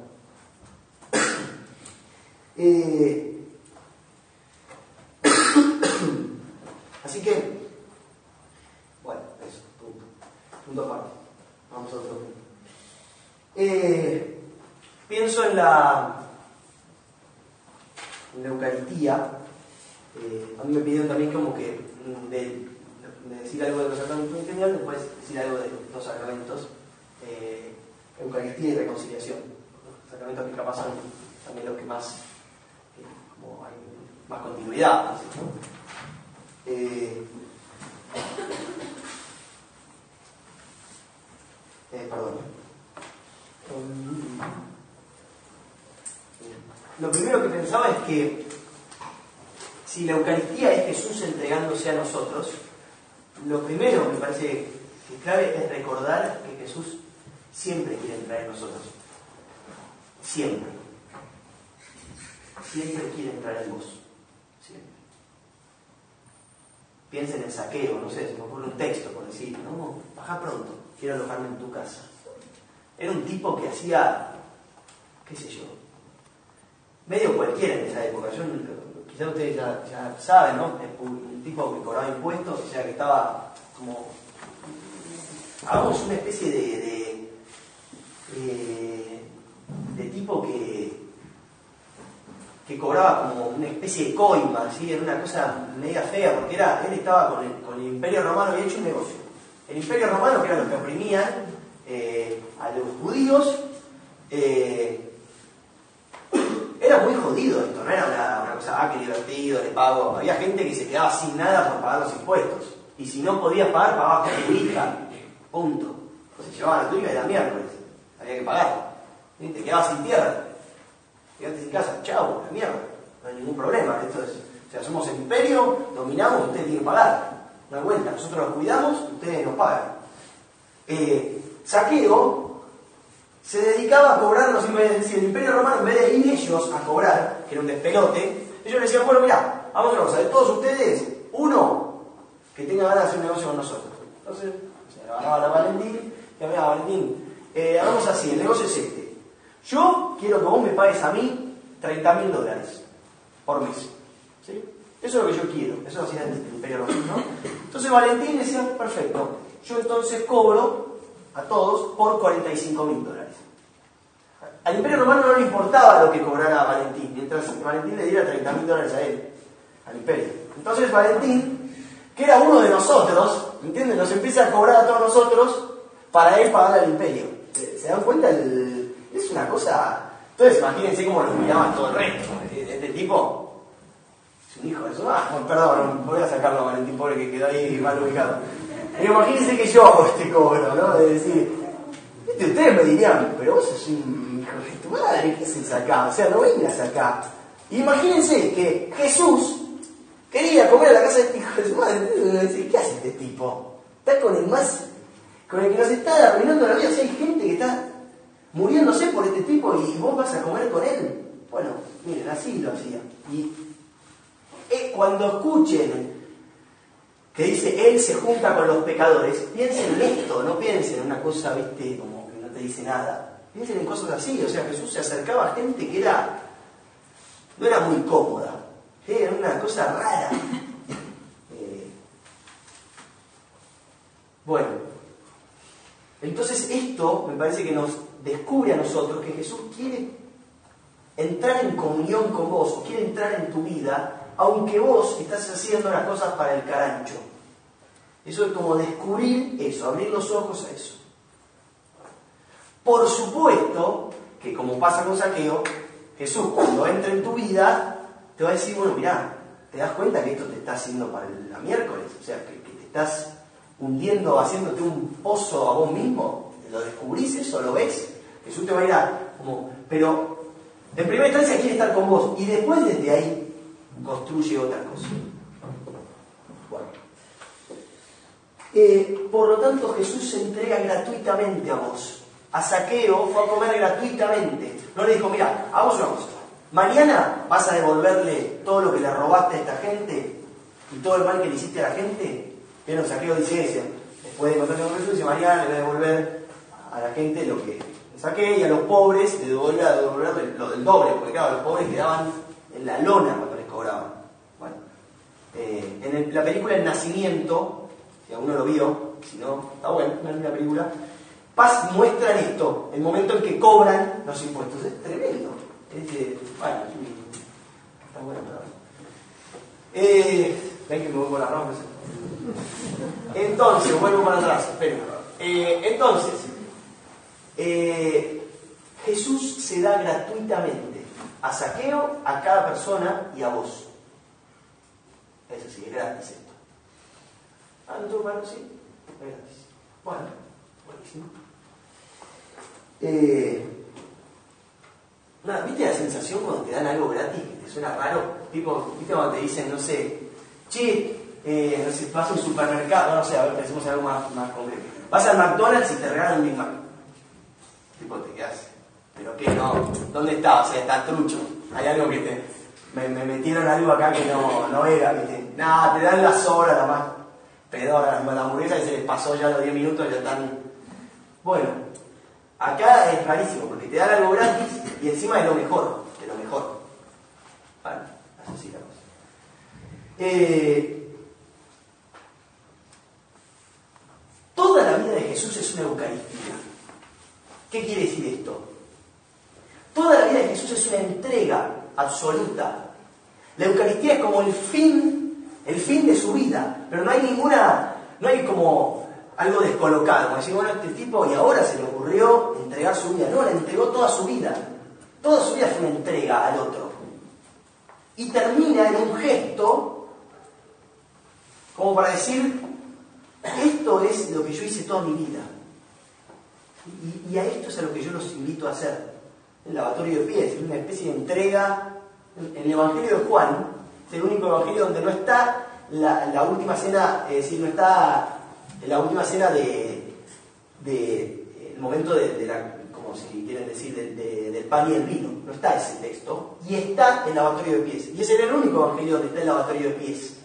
Así que, bueno, eso, punto aparte. Vamos a otro punto. Pienso en la Eucaristía. A mí me pidieron también como que de decir algo de los sacramentos en general, después decir algo de los sacramentos, Eucaristía y reconciliación. Los sacramentos que capaz son también los que más, como hay más continuidad, ¿no? Perdón. Lo primero que pensaba es que si la Eucaristía es Jesús entregándose a nosotros, lo primero que me parece que clave es recordar que Jesús siempre quiere entrar en nosotros. Siempre. Siempre quiere entrar en vos. Siempre. Piensa en el Saqueo, no sé, se me ocurre un texto por decir, no, baja pronto, quiero alojarme en tu casa. Era un tipo que hacía, qué sé yo, medio cualquiera en esa época. Quizás ustedes ya saben, ¿no? Un tipo que cobraba impuestos, o sea que estaba como, hagamos una especie de tipo que cobraba como una especie de coima, ¿sí? Era una cosa media fea, porque él estaba con el Imperio Romano, había hecho un negocio. El Imperio Romano, que era los que oprimían a los judíos, era muy jodido esto, no era una cosa, qué divertido, le pago. Había gente que se quedaba sin nada por pagar los impuestos. Y si no podías pagar, pagabas con tu hija. Punto. Entonces llevaban a tu hija y era miércoles. Había que pagar. ¿Sí? Te quedabas sin tierra. Quedaste sin casa. Chau, la mierda. No hay ningún problema. Esto es, o sea, somos el imperio, dominamos, ustedes tienen que pagar. No hay vuelta. Nosotros los cuidamos, ustedes nos pagan. Saqueo se dedicaba a cobrarnos, si el Imperio Romano, en vez de ir ellos a cobrar, que era un despelote, ellos le decían, bueno, mirá, vamos a ver, de todos ustedes, uno que tenga ganas de hacer un negocio con nosotros. Entonces, se agarraba a Valentín, y a Valentín, hagamos así, el negocio es este. Yo quiero que vos me pagues a mí $30.000 por mes. ¿Sí? Eso es lo que yo quiero. Eso hacía el Imperio Romano, ¿no? Entonces Valentín decía, perfecto, yo entonces cobro a todos por $45.000. Al Imperio Romano no le importaba lo que cobrara Valentín, mientras Valentín le diera $30.000 a él, al Imperio. Entonces Valentín, que era uno de nosotros, ¿entienden? Nos empieza a cobrar a todos nosotros para él pagar al Imperio. ¿Se dan cuenta? Es una cosa... Entonces imagínense cómo lo miraban todo el resto. Este tipo es un hijo de su... perdón, voy a sacarlo a Valentín, pobre, que quedó ahí mal ubicado. Pero imagínense que yo hago este cobro, ¿no? De decir, ustedes me dirían, pero vos sos un hijo de tu madre, ¿qué haces acá? O sea, no vengas acá. Imagínense que Jesús quería comer a la casa de este hijo de su madre. ¿Qué hace este tipo? Está con el que nos está arruinando la vida. O sea, hay gente que está muriéndose por este tipo y vos vas a comer con él. Bueno, miren, así lo hacía. Y cuando escuchen que dice, él se junta con los pecadores, piensen en esto, no piensen en una cosa, viste, como que no te dice nada. Piensen en cosas así. O sea, Jesús se acercaba a gente que no era muy cómoda. Era una cosa rara. Bueno, entonces esto me parece que nos descubre a nosotros que Jesús quiere entrar en comunión con vos, quiere entrar en tu vida, aunque vos estás haciendo las cosas para el carancho. Eso es como descubrir eso, abrir los ojos a eso. Por supuesto que, como pasa con Zaqueo, Jesús cuando entra en tu vida te va a decir, bueno, mirá, ¿te das cuenta que esto te está haciendo para la miércoles? O sea, que te estás hundiendo, haciéndote un pozo a vos mismo. ¿Lo descubrís eso? ¿Lo ves? Jesús te va a ir como... Pero en primera instancia quiere estar con vos y después desde ahí construye otra cosa. Bueno. Por lo tanto, Jesús se entrega gratuitamente a vos. A Zaqueo fue a comer gratuitamente. No le dijo, mira, hagamos una cosa. Mañana vas a devolverle todo lo que le robaste a esta gente y todo el mal que le hiciste a la gente. Pero Zaqueo dice eso. Después de encontrarse con Jesús, dice, mañana le voy a devolver a la gente lo que saqué y a los pobres le devolver lo del doble, porque claro, los pobres quedaban en la lona cuando les cobraban. Bueno, en la película El Nacimiento, si alguno lo vio, si no, está bueno, es una película, muestran esto, el momento en que cobran los impuestos. Es tremendo. Bueno, está bueno, ven que me voy con la ropa. Entonces, vuelvo para atrás, espera. Entonces, Jesús se da gratuitamente a Zaqueo, a cada persona y a vos. Eso sí, es gratis esto. ¿No tuvo para sí? Es gratis. Bueno, buenísimo. ¿Viste la sensación cuando te dan algo gratis que te suena raro? Tipo, ¿viste cuando te dicen, no sé, che, no sé, vas a un supermercado, no sé, a ver, pensemos en algo más concreto. Vas al McDonald's y te regalan un Big Mac. Tipo, te quedas, ¿pero qué? No, ¿dónde está? O sea, está trucho. Hay algo que me metieron algo acá que no era, ¿viste? Nada, te dan la sobra, la más pedora, la hamburguesa que se les pasó ya los 10 minutos, ya están... Bueno, acá es rarísimo, porque te dan algo gratis y encima es lo mejor, de lo mejor. Vale, así la cosa. Toda la vida de Jesús es una Eucaristía. ¿Qué quiere decir esto? Toda la vida de Jesús es una entrega absoluta. La Eucaristía es como el fin de su vida, pero no hay como algo descolocado, como decir, bueno, este tipo y ahora se le ocurrió entregar su vida. No, le entregó toda su vida. Toda su vida fue una entrega al otro. Y termina en un gesto como para decir, esto es lo que yo hice toda mi vida. Y a esto es a lo que yo los invito a hacer. El lavatorio de pies, es una especie de entrega. En el Evangelio de Juan, es el único Evangelio donde no está la última cena, es decir, no está la última cena el momento de la, como si quieren decir, del pan y el vino. No está ese texto. Y está el lavatorio de pies. Y ese era el único Evangelio donde está el lavatorio de pies.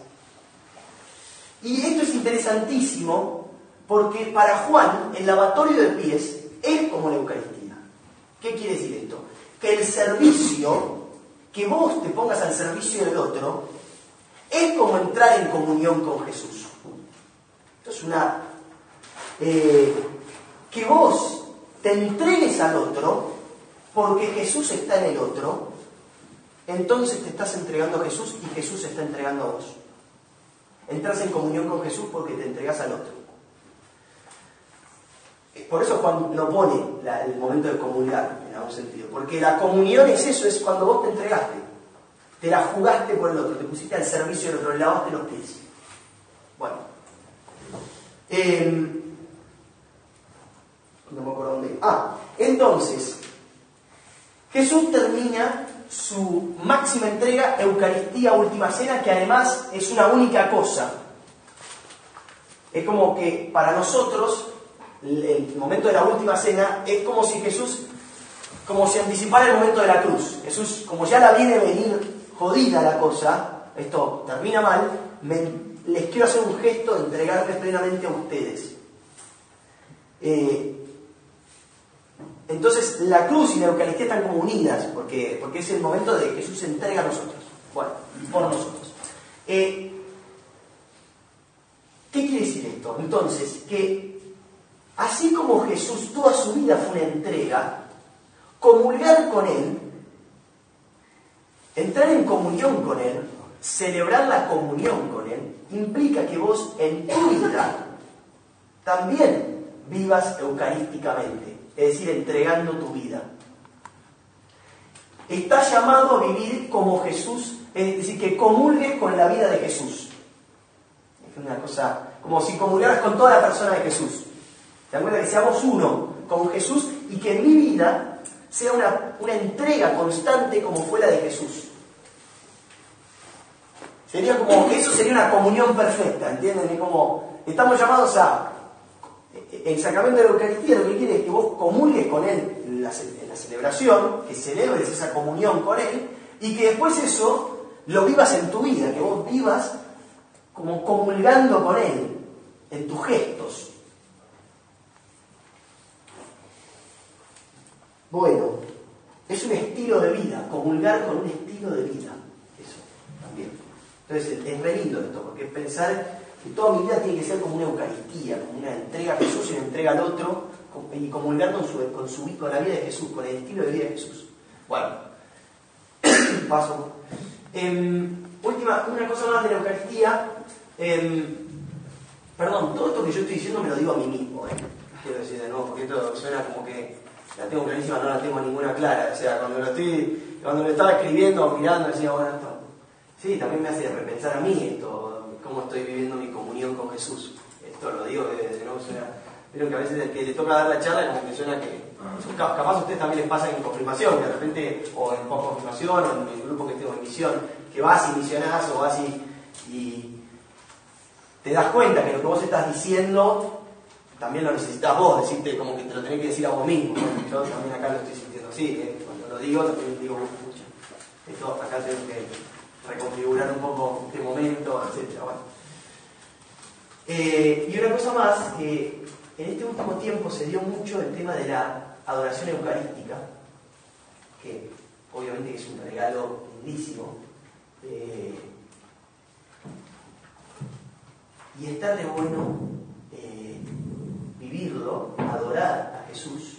Y esto es interesantísimo porque para Juan el lavatorio de pies es como la Eucaristía. ¿Qué quiere decir esto? Que el servicio, que vos te pongas al servicio del otro, es como entrar en comunión con Jesús. Esto es que vos te entregues al otro, porque Jesús está en el otro, entonces te estás entregando a Jesús y Jesús se está entregando a vos. Entras en comunión con Jesús porque te entregas al otro. Por eso Juan no pone el momento de comulgar, en algún sentido. Porque la comunión es eso, es cuando vos te entregaste. Te la jugaste por el otro, te pusiste al servicio del otro, le lavaste los pies. Bueno. No me acuerdo dónde. Entonces, Jesús termina su máxima entrega, Eucaristía, última cena, que además es una única cosa. Es como que para nosotros el momento de la última cena es como si Jesús, como si anticipara el momento de la cruz. Jesús, como ya la viene venir jodida la cosa, esto termina mal, les quiero hacer un gesto de entregarme plenamente a ustedes. Entonces la cruz y la Eucaristía están como unidas, porque es el momento de que Jesús se entrega a nosotros. Bueno, por nosotros. ¿Qué quiere decir esto? Entonces, que así como Jesús toda su vida fue una entrega, comulgar con Él, entrar en comunión con Él, celebrar la comunión con Él, implica que vos en tu vida también vivas eucarísticamente, es decir, entregando tu vida. Estás llamado a vivir como Jesús, es decir, que comulgues con la vida de Jesús. Es una cosa, como si comulgaras con toda la persona de Jesús. ¿Te das cuenta? Que seamos uno con Jesús y que en mi vida sea una entrega constante como fue la de Jesús. Sería como, eso sería una comunión perfecta, ¿entienden? Es como, estamos llamados a, el sacramento de la Eucaristía lo que quiere es que vos comulgues con Él en la celebración, que celebres esa comunión con Él, y que después eso lo vivas en tu vida, que vos vivas como comulgando con Él, en tus gestos. Bueno, es un estilo de vida, comulgar con un estilo de vida, eso también. Entonces es re lindo esto, porque es pensar que toda mi vida tiene que ser como una Eucaristía, como una entrega a Jesús y una entrega al otro, y comulgar con la vida de Jesús, con el estilo de vida de Jesús. Bueno, paso. Una cosa más de la Eucaristía. Perdón, todo esto que yo estoy diciendo me lo digo a mí mismo, quiero decir de nuevo, porque esto suena como que la tengo clarísima, no la tengo ninguna clara. O sea, cuando lo estaba escribiendo, mirando, decía, bueno, esto sí, también me hace repensar a mí esto, cómo estoy viviendo mi comunión con Jesús. Esto lo digo de nuevo, suena. Vieron que a veces el que le toca dar la charla como que suena que capaz a ustedes también les pasa en confirmación, que de repente, o en post-confirmación, o en el grupo que tengo en misión, que vas y misionás o vas y te das cuenta que lo que vos estás diciendo también lo necesitas vos, decirte como que te lo tenés que decir a vos mismo. Yo también acá lo estoy sintiendo así, cuando lo digo también digo, escucha, esto acá tengo que reconfigurar un poco este momento, etc. Bueno. Y una cosa más, que en este último tiempo se dio mucho el tema de la adoración eucarística, que obviamente es un regalo lindísimo, y está de bueno vivirlo, adorar a Jesús.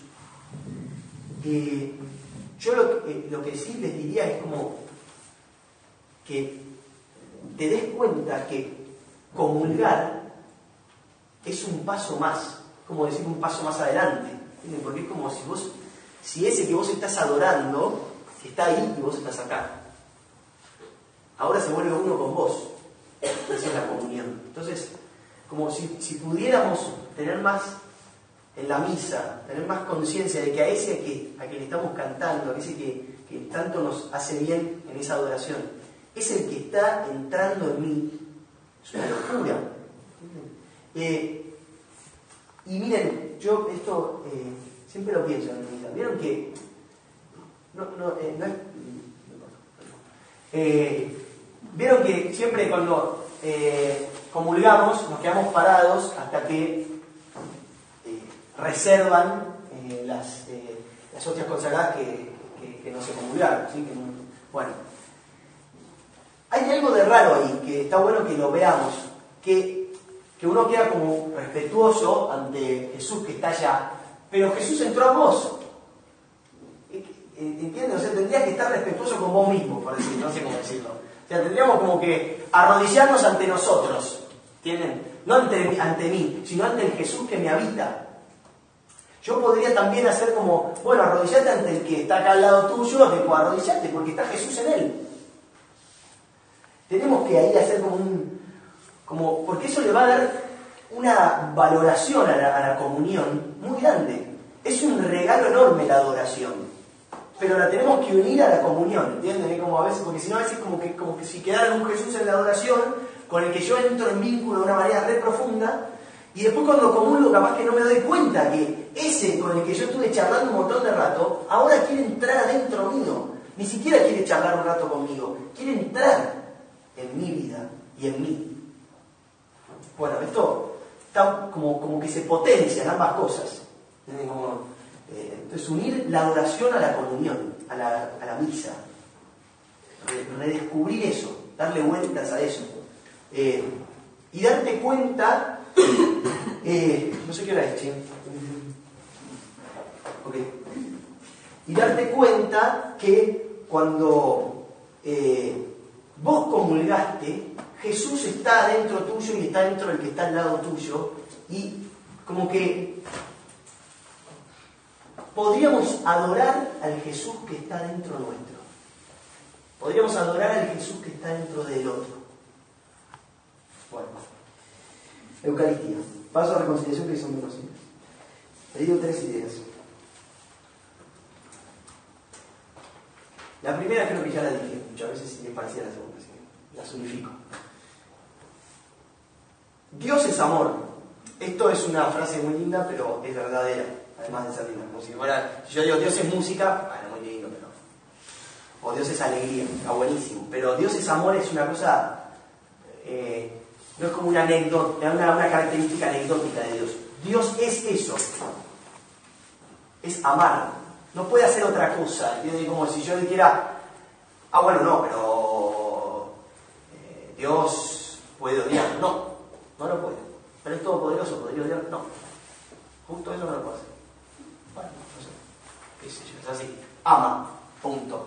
Yo lo que sí les diría es como que te des cuenta que comulgar es un paso más, como decir un paso más adelante, ¿entienden? Porque es como si ese que vos estás adorando está ahí y vos estás acá. Ahora se vuelve uno con vos. Esa es la comunión. Entonces, como si pudiéramos tener más en la misa, tener más conciencia de que a ese a quien le estamos cantando, a ese que tanto nos hace bien en esa adoración, es el que está entrando en mí. Es una locura. Y miren, yo esto siempre lo pienso en mi vida. Vieron que vieron que siempre cuando comulgamos nos quedamos parados hasta que reservan las hostias consagradas que no se comulgaron. ¿Sí? Bueno, hay algo de raro ahí, que está bueno que lo veamos, que uno queda como respetuoso ante Jesús que está allá, pero Jesús entró a vos. ¿Entiendes? O sea, tendrías que estar respetuoso con vos mismo, por decir, no sé cómo decirlo. O sea, tendríamos como que arrodillarnos ante nosotros, ¿entienden? No ante mí, sino ante el Jesús que me habita. Yo podría también hacer como, bueno, arrodillate ante el que está acá al lado tuyo, arrodillate porque está Jesús en él. Tenemos que ahí hacer porque eso le va a dar una valoración a la comunión muy grande. Es un regalo enorme la adoración, pero la tenemos que unir a la comunión, ¿entienden? Como a veces, porque si no a veces como que si quedara un Jesús en la adoración, con el que yo entro en vínculo de una manera re profunda, y después cuando comulgo capaz que no me doy cuenta que ese con el que yo estuve charlando un montón de rato, ahora quiere entrar adentro mío. Ni siquiera quiere charlar un rato conmigo, quiere entrar en mi vida y en mí. Bueno, esto está como que se potencian ambas cosas. Entonces unir la adoración a la comunión, a la misa. Redescubrir eso, darle vueltas a eso. Y darte cuenta, no sé qué hora es, che. Ok. Y darte cuenta que cuando vos comulgaste, Jesús está dentro tuyo y está dentro del que está al lado tuyo, y como que podríamos adorar al Jesús que está dentro nuestro. Podríamos adorar al Jesús que está dentro del otro. Bueno, Eucaristía. Paso a reconciliación, que son menos ideas. He dicho 3 ideas. La primera creo que ya la dije, muchas veces me parecía la segunda, así que las unifico. Dios es amor. Esto es una frase muy linda, pero es verdadera, además de ser linda. Como si yo digo Dios es música, bueno, muy lindo, pero... O Dios es alegría, está buenísimo. Pero Dios es amor es una cosa... no es como una anécdota, una característica anecdótica de Dios. Dios es eso. Es amar. No puede hacer otra cosa. ¿Entiendes? Como si yo dijera, bueno, no, pero Dios puede odiar. No lo puede. Pero es todopoderoso, ¿podría odiar? No. Justo eso no lo puede hacer. Bueno, no sé. Qué sé yo, es así. Ama. Punto.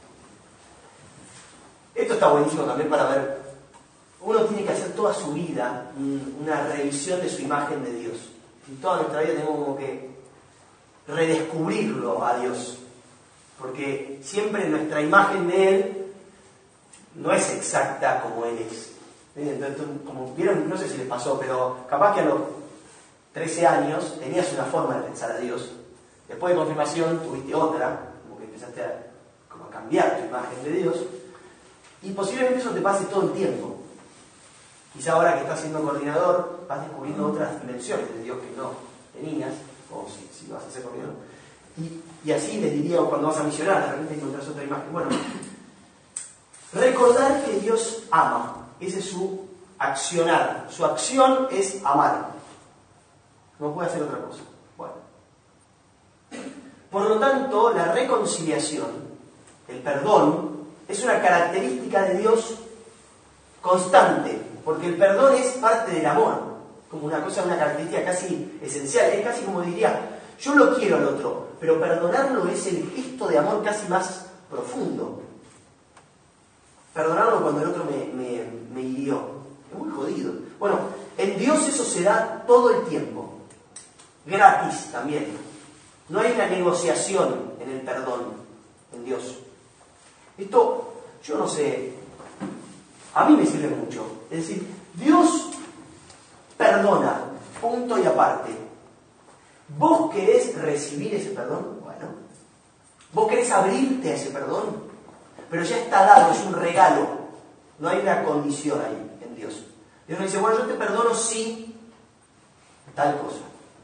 Esto está buenísimo también para ver. Uno tiene que hacer toda su vida una revisión de su imagen de Dios. En toda nuestra vida tenemos como que redescubrirlo a Dios. Porque siempre nuestra imagen de Él no es exacta como Él es. Entonces, como vieron, no sé si les pasó, pero capaz que a los 13 años tenías una forma de pensar a Dios. Después de confirmación tuviste otra, como que empezaste a cambiar tu imagen de Dios. Y posiblemente eso te pase todo el tiempo. Quizá ahora que estás siendo coordinador vas descubriendo otras dimensiones de Dios que no tenías, o si vas a ser coordinador. Y así les diría cuando vas a misionar, de repente encontrás otra imagen. Bueno, recordar que Dios ama. Ese es su accionar. Su acción es amar. No puede hacer otra cosa. Bueno. Por lo tanto, la reconciliación, el perdón, es una característica de Dios constante, porque el perdón es parte del amor, como una característica casi esencial. Es casi como diría, yo lo quiero al otro, pero perdonarlo es el gesto de amor casi más profundo. Perdonarlo cuando el otro me hirió. Es muy jodido. Bueno, en Dios eso se da todo el tiempo. Gratis también. No hay una negociación en el perdón en Dios. Esto, yo no sé, a mí me sirve mucho. Es decir, Dios perdona, punto y aparte. ¿Vos querés recibir ese perdón? Bueno. ¿Vos querés abrirte a ese perdón? Pero ya está dado, es un regalo. No hay una condición ahí en Dios. Dios no dice, bueno, yo te perdono si tal cosa.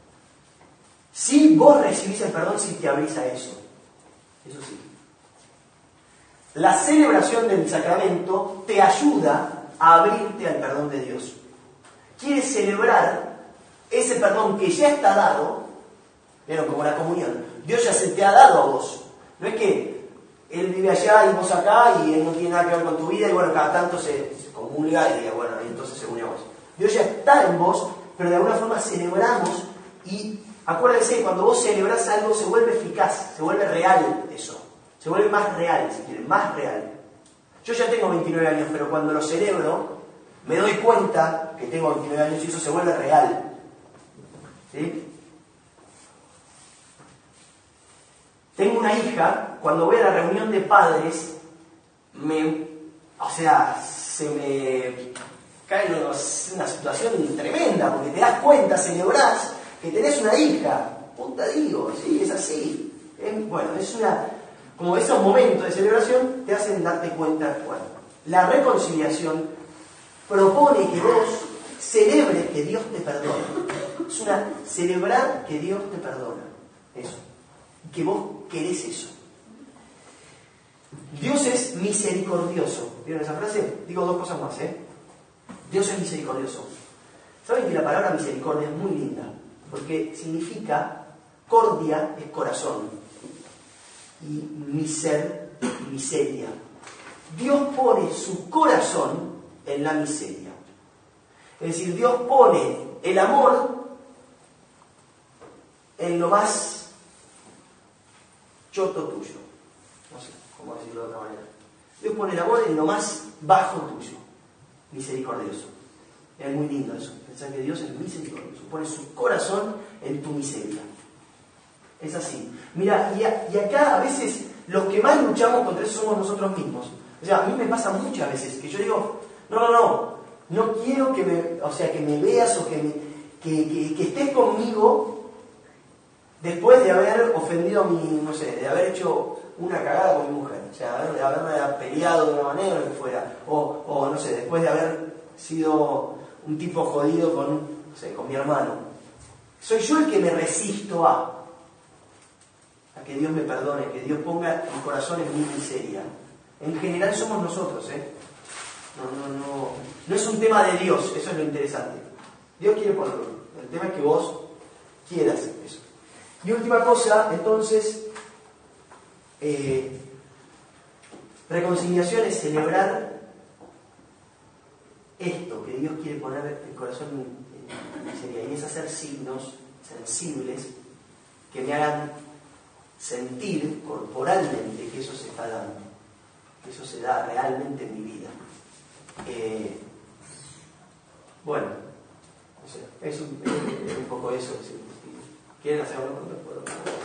Si vos recibís el perdón, si te abrís a eso. Eso sí. La celebración del sacramento te ayuda a abrirte al perdón de Dios. Quieres celebrar ese perdón que ya está dado, ¿Vieron? Como la comunión. Dios ya se te ha dado a vos. No es que Él vive allá y vos acá y Él no tiene nada que ver con tu vida y bueno, cada tanto se comulga y diga, bueno, y entonces se une a vos. Dios ya está en vos, pero de alguna forma celebramos y acuérdense, cuando vos celebrás algo se vuelve eficaz, se vuelve real eso. Se vuelve más real, si quieren, más real. Yo ya tengo 29 años, pero cuando lo celebro, me doy cuenta que tengo 29 años y eso se vuelve real. ¿Sí? Tengo una hija, cuando voy a la reunión de padres, se me cae en una situación tremenda, porque te das cuenta, celebrás que tenés una hija. Puta digo, sí, es así. Bueno, es como esos momentos de celebración te hacen darte cuenta. Bueno, la reconciliación propone que vos celebres que Dios te perdona. Es celebrar que Dios te perdona. Eso. Que vos querés eso. Dios es misericordioso. ¿Vieron esa frase? Digo dos cosas más, Dios es misericordioso. ¿Saben que la palabra misericordia es muy linda? Porque significa, cordia es corazón y miseria. Dios pone su corazón en la miseria. Es decir, Dios pone el amor en lo más choto tuyo. No sé cómo decirlo de otra manera. Dios pone el amor en lo más bajo tuyo. Misericordioso. Es muy lindo eso. Pensar que Dios es misericordioso. Pone su corazón en tu miseria. Es así. Mira, y acá a veces los que más luchamos contra eso somos nosotros mismos. O sea, a mí me pasa muchas veces que yo digo, no quiero que me veas o que estés conmigo después de haber ofendido de haber hecho una cagada con mi mujer. O sea, de haberme peleado de una manera o lo que fuera. O después de haber sido un tipo jodido con mi hermano. Soy yo el que me resisto a que Dios me perdone, que Dios ponga mi corazón en mi miseria. En general somos nosotros, No es un tema de Dios, eso es lo interesante. Dios quiere ponerlo. El tema es que vos quieras eso. Y última cosa, entonces, reconciliación es celebrar esto, que Dios quiere poner el corazón en miseria, y es hacer signos sensibles que me hagan sentir corporalmente que eso se está dando, que eso se da realmente en mi vida. Bueno, es un poco eso. ¿Quieren hacer algo?